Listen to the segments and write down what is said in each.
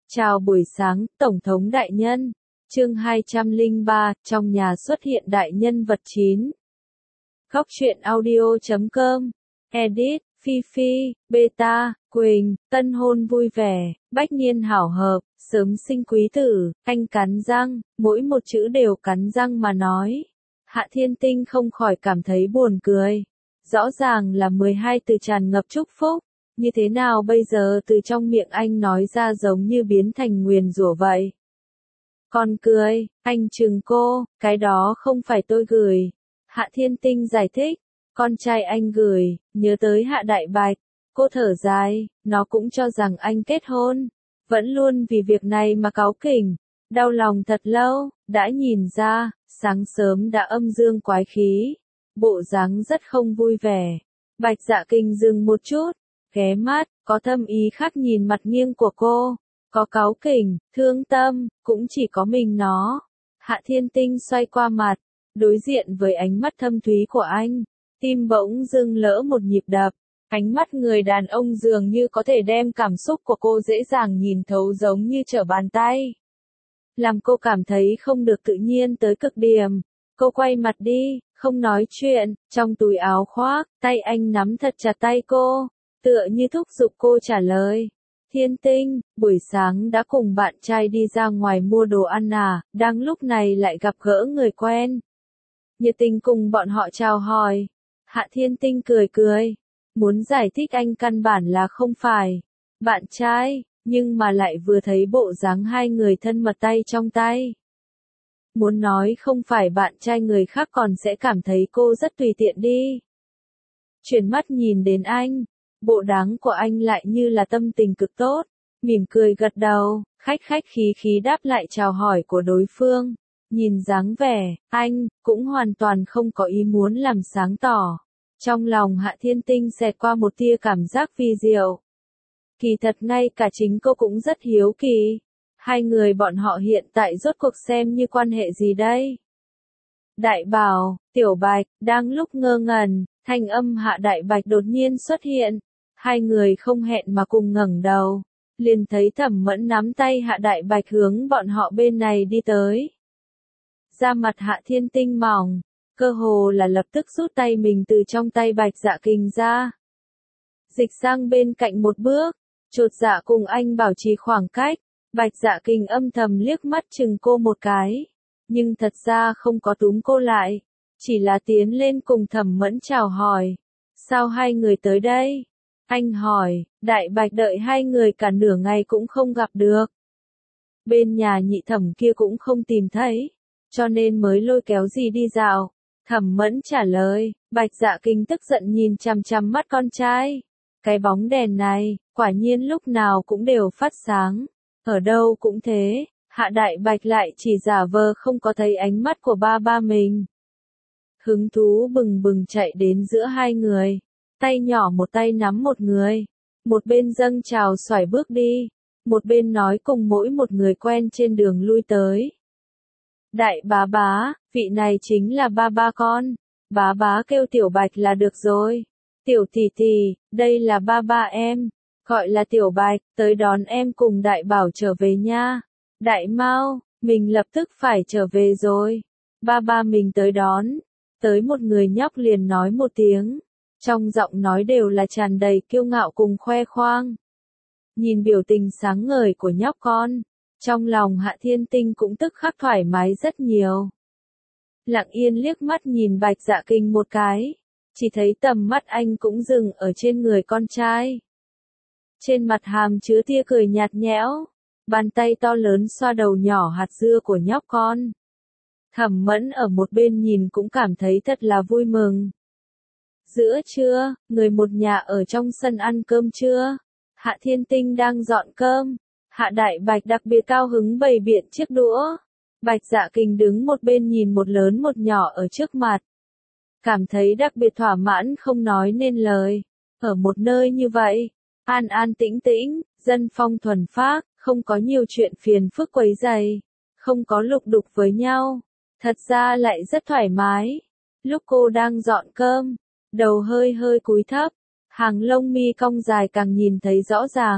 Chào buổi sáng, Tổng thống đại nhân. Chương 203, trong nhà xuất hiện đại nhân vật 9. Góc truyện audio.com. Edit, Phi Phi, Beta, Quỳnh, tân hôn vui vẻ, bách niên hảo hợp, sớm sinh quý tử, anh cắn răng, mỗi một chữ đều cắn răng mà nói. Hạ Thiên Tinh không khỏi cảm thấy buồn cười. Rõ ràng là 12 từ tràn ngập chúc phúc. Như thế nào bây giờ từ trong miệng anh nói ra giống như biến thành nguyền rủa vậy? Con cười, anh chừng cô, cái đó không phải tôi gửi. Hạ Thiên Tinh giải thích, con trai anh gửi, nhớ tới Hạ Đại Bạch. Cô thở dài, nó cũng cho rằng anh kết hôn. Vẫn luôn vì việc này mà cáu kỉnh, đau lòng thật lâu, đã nhìn ra, sáng sớm đã âm dương quái khí. Bộ dáng rất không vui vẻ. Bạch Dạ Kinh dừng một chút. Ghé mắt, có thâm ý khác nhìn mặt nghiêng của cô, có cáu kỉnh, thương tâm, cũng chỉ có mình nó. Hạ Thiên Tinh xoay qua mặt, đối diện với ánh mắt thâm thúy của anh, tim bỗng dưng lỡ một nhịp đập, ánh mắt người đàn ông dường như có thể đem cảm xúc của cô dễ dàng nhìn thấu giống như trở bàn tay. Làm cô cảm thấy không được tự nhiên tới cực điểm, cô quay mặt đi, không nói chuyện, trong túi áo khoác, tay anh nắm thật chặt tay cô. Tựa như thúc giục cô trả lời. Thiên Tinh, buổi sáng đã cùng bạn trai đi ra ngoài mua đồ ăn à, đang lúc này lại gặp gỡ người quen. Nhiệt tình cùng bọn họ chào hỏi. Hạ Thiên Tinh cười cười. Muốn giải thích anh căn bản là không phải bạn trai, nhưng mà lại vừa thấy bộ dáng hai người thân mật tay trong tay. Muốn nói không phải bạn trai người khác còn sẽ cảm thấy cô rất tùy tiện đi. Chuyển mắt nhìn đến anh. Bộ dáng của anh lại như là tâm tình cực tốt, mỉm cười gật đầu, khách khí khí đáp lại chào hỏi của đối phương. Nhìn dáng vẻ, anh cũng hoàn toàn không có ý muốn làm sáng tỏ. Trong lòng Hạ Thiên Tinh xẹt qua một tia cảm giác vi diệu. Kỳ thật ngay cả chính cô cũng rất hiếu kỳ. Hai người bọn họ hiện tại rốt cuộc xem như quan hệ gì đây? Đại Bảo, Tiểu Bạch, đang lúc ngơ ngẩn, thanh âm Hạ Đại Bạch đột nhiên xuất hiện. Hai người không hẹn mà cùng ngẩng đầu, liền thấy Thẩm Mẫn nắm tay Hạ Đại Bạch hướng bọn họ bên này đi tới. Da mặt Hạ Thiên Tinh mỏng, cơ hồ là lập tức rút tay mình từ trong tay Bạch Dạ Kình ra. Dịch sang bên cạnh một bước, chột dạ cùng anh bảo trì khoảng cách, Bạch Dạ Kình âm thầm liếc mắt chừng cô một cái, nhưng thật ra không có túm cô lại, chỉ là tiến lên cùng Thẩm Mẫn chào hỏi. Sao hai người tới đây? Anh hỏi, Đại Bạch đợi hai người cả nửa ngày cũng không gặp được. Bên nhà Nhị Thẩm kia cũng không tìm thấy, cho nên mới lôi kéo gì đi dạo. Thẩm Mẫn trả lời, Bạch Dạ Kinh tức giận nhìn chằm chằm mắt con trai. Cái bóng đèn này, quả nhiên lúc nào cũng đều phát sáng. Ở đâu cũng thế, Hạ Đại Bạch lại chỉ giả vờ không có thấy ánh mắt của ba mình. Hứng thú bừng bừng chạy đến giữa hai người. Tay nhỏ một tay nắm một người, một bên dâng chào xoải bước đi, một bên nói cùng mỗi một người quen trên đường lui tới. Đại bá, vị này chính là ba con, bá kêu Tiểu Bạch là được rồi. Tiểu tỷ, đây là ba em, gọi là Tiểu Bạch, tới đón em cùng Đại Bảo trở về nha. Đại Mao, mình lập tức phải trở về rồi. Ba mình tới đón, tới một người nhóc liền nói một tiếng. Trong giọng nói đều là tràn đầy kiêu ngạo cùng khoe khoang. Nhìn biểu tình sáng ngời của nhóc con, trong lòng Hạ Thiên Tinh cũng tức khắc thoải mái rất nhiều. Lặng yên liếc mắt nhìn Bạch Dạ Kinh một cái, chỉ thấy tầm mắt anh cũng dừng ở trên người con trai. Trên mặt hàm chứa tia cười nhạt nhẽo, bàn tay to lớn xoa đầu nhỏ hạt dưa của nhóc con. Thẩm Mẫn ở một bên nhìn cũng cảm thấy thật là vui mừng. Giữa trưa, người một nhà ở trong sân ăn cơm trưa. Hạ Thiên Tinh đang dọn cơm. Hạ Đại Bạch đặc biệt cao hứng bày biện chiếc đũa. Bạch Dạ Kình đứng một bên nhìn một lớn một nhỏ ở trước mặt. Cảm thấy đặc biệt thỏa mãn không nói nên lời. Ở một nơi như vậy, an tĩnh, dân phong thuần phác, không có nhiều chuyện phiền phức quấy rầy, không có lục đục với nhau. Thật ra lại rất thoải mái. Lúc cô đang dọn cơm, đầu hơi cúi thấp, hàng lông mi cong dài càng nhìn thấy rõ ràng.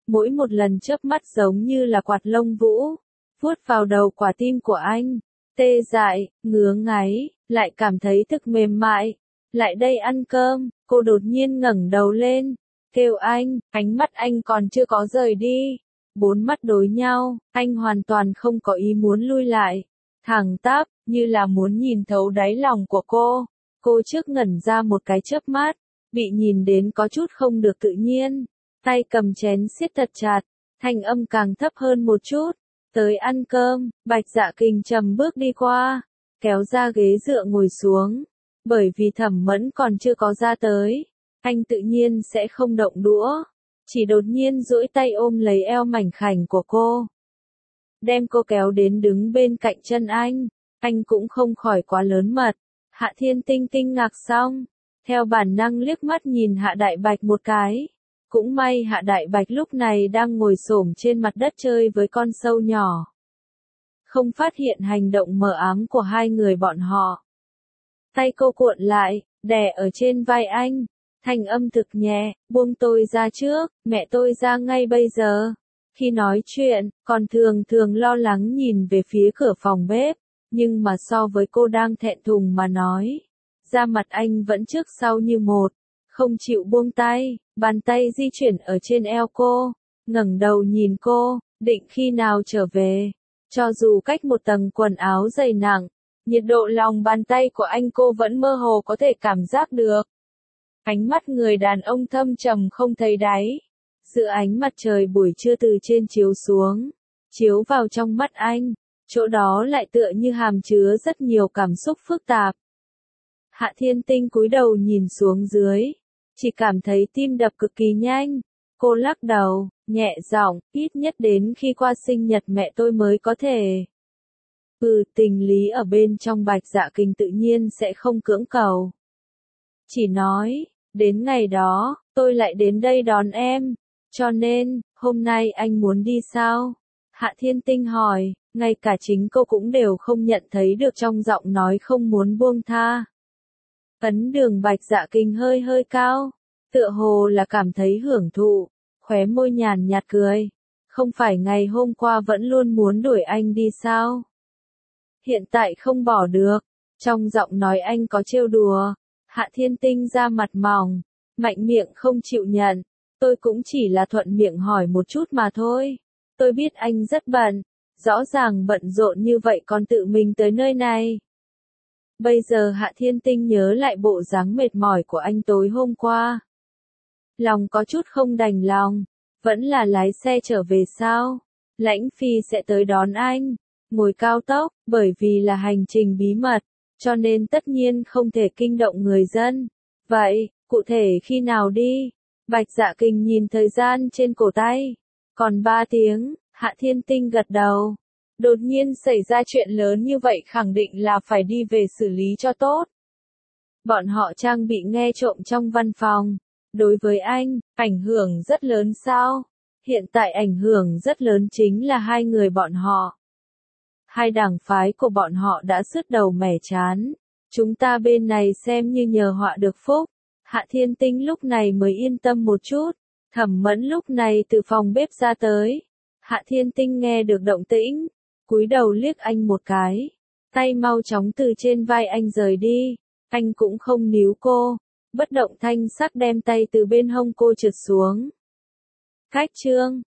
mỗi một lần chớp mắt giống như là quạt lông vũ, vuốt vào đầu quả tim của anh, tê dại, ngứa ngáy, lại cảm thấy thực mềm mại. Lại đây ăn cơm, cô đột nhiên ngẩng đầu lên, kêu anh, ánh mắt anh còn chưa có rời đi. Bốn mắt đối nhau, anh hoàn toàn không có ý muốn lui lại, thẳng tắp, như là muốn nhìn thấu đáy lòng của cô. Cô trước ngẩn ra một cái chớp mắt, bị nhìn đến có chút không được tự nhiên, tay cầm chén siết thật chặt, thanh âm càng thấp hơn một chút. Tới ăn cơm, Bạch Dạ Kình trầm bước đi qua, kéo ra ghế dựa ngồi xuống. Bởi vì Thẩm Mẫn còn chưa có ra tới, anh tự nhiên sẽ không động đũa, chỉ đột nhiên duỗi tay ôm lấy eo mảnh khảnh của cô, đem cô kéo đến đứng bên cạnh chân anh cũng không khỏi quá lớn mật. Hạ Thiên Tinh kinh ngạc xong, theo bản năng liếc mắt nhìn Hạ Đại Bạch một cái. Cũng may Hạ Đại Bạch lúc này đang ngồi xổm trên mặt đất chơi với con sâu nhỏ, không phát hiện hành động mờ ám của hai người bọn họ. Tay cô cuộn lại, đè ở trên vai anh, thanh âm thực nhẹ, buông tôi ra trước, mẹ tôi ra ngay bây giờ. Khi nói chuyện, còn thường lo lắng nhìn về phía cửa phòng bếp, nhưng mà so với cô đang thẹn thùng mà nói, da mặt anh vẫn trước sau như một, không chịu buông tay, bàn tay di chuyển ở trên eo cô, ngẩng đầu nhìn cô, định khi nào trở về. Cho dù cách một tầng quần áo dày nặng, nhiệt độ lòng bàn tay của anh cô vẫn mơ hồ có thể cảm giác được. Ánh mắt người đàn ông thâm trầm không thấy đáy, giữa ánh mặt trời buổi trưa từ trên chiếu xuống, chiếu vào trong mắt anh, chỗ đó lại tựa như hàm chứa rất nhiều cảm xúc phức tạp. Hạ Thiên Tinh cúi đầu nhìn xuống dưới, chỉ cảm thấy tim đập cực kỳ nhanh. Cô lắc đầu, nhẹ giọng, ít nhất đến khi qua sinh nhật mẹ tôi mới có thể. Tình lý ở bên trong Bạch Dạ Kình tự nhiên sẽ không cưỡng cầu. Chỉ nói, đến ngày đó, tôi lại đến đây đón em, cho nên, hôm nay anh muốn đi sao? Hạ Thiên Tinh hỏi, ngay cả chính cô cũng đều không nhận thấy được trong giọng nói không muốn buông tha. Ấn đường Bạch Dạ Kình hơi hơi cao, tựa hồ là cảm thấy hưởng thụ, khóe môi nhàn nhạt cười. Không phải ngày hôm qua vẫn luôn muốn đuổi anh đi sao? Hiện tại không bỏ được. Trong giọng nói anh có trêu đùa. Hạ Thiên Tinh ra mặt mỏng, mạnh miệng không chịu nhận. Tôi cũng chỉ là thuận miệng hỏi một chút mà thôi. Tôi biết anh rất bận, rõ ràng bận rộn như vậy còn tự mình tới nơi này. Bây giờ Hạ Thiên Tinh nhớ lại bộ dáng mệt mỏi của anh tối hôm qua. Lòng có chút không đành lòng, vẫn là lái xe trở về sao? Lãnh Phi sẽ tới đón anh, ngồi cao tốc, bởi vì là hành trình bí mật, cho nên tất nhiên không thể kinh động người dân. Vậy, cụ thể khi nào đi? Bạch Dạ Kình nhìn thời gian trên cổ tay. Còn 3 tiếng, Hạ Thiên Tinh gật đầu. Đột nhiên xảy ra chuyện lớn như vậy khẳng định là phải đi về xử lý cho tốt. Bọn họ trang bị nghe trộm trong văn phòng. Đối với anh, ảnh hưởng rất lớn sao? Hiện tại ảnh hưởng rất lớn chính là hai người bọn họ. Hai đảng phái của bọn họ đã sứt đầu mẻ chán. Chúng ta bên này xem như nhờ họa được phúc. Hạ Thiên Tinh lúc này mới yên tâm một chút. Thẩm Mẫn lúc này từ phòng bếp ra tới. Hạ Thiên Tinh nghe được động tĩnh, cúi đầu liếc anh một cái. Tay mau chóng từ trên vai anh rời đi. Anh cũng không níu cô. Bất động thanh sắc đem tay từ bên hông cô trượt xuống. Cách chương